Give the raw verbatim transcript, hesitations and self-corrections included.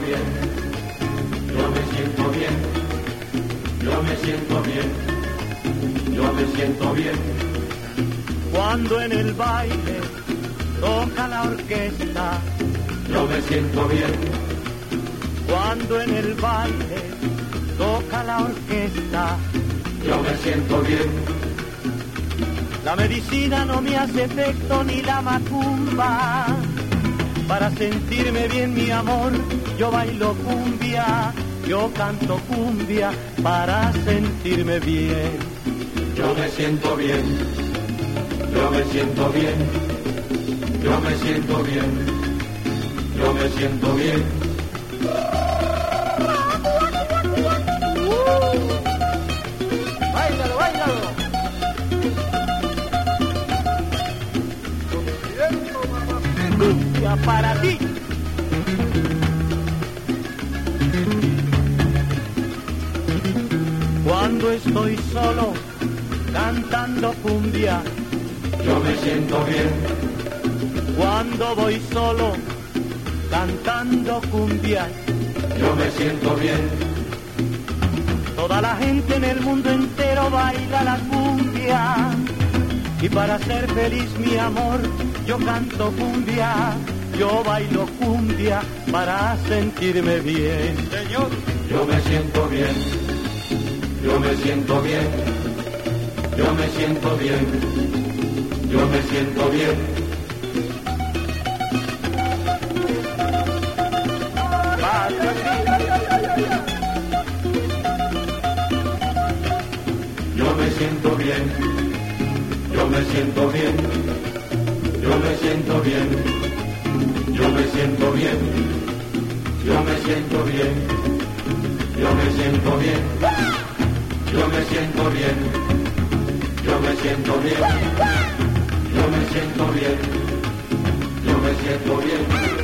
bien, yo me siento bien, yo me siento bien, yo me siento bien. Cuando en el baile toca la orquesta, yo me siento bien. Cuando en el baile toca la orquesta, yo me siento bien. La medicina no me hace efecto ni la macumba. Para sentirme bien, mi amor, yo bailo cumbia, yo canto cumbia para sentirme bien. Yo me siento bien, yo me siento bien, yo me siento bien, yo me siento bien. ¡Báilalo, báilalo! Cumbia para ti. Cuando estoy solo cantando cumbia, yo me siento bien. Cuando voy solo cantando cumbia, yo me siento bien. Toda la gente en el mundo entero baila la cumbia. Y para ser feliz, mi amor, yo canto cumbia, yo bailo cumbia para sentirme bien. Señor, yo me siento bien, yo me siento bien, yo me siento bien, yo me siento bien. Yo me siento bien. Yo me siento bien, yo me siento bien, yo me siento bien, yo me siento bien, yo me siento bien, yo me siento bien, yo me siento bien, yo me siento bien, yo me siento bien.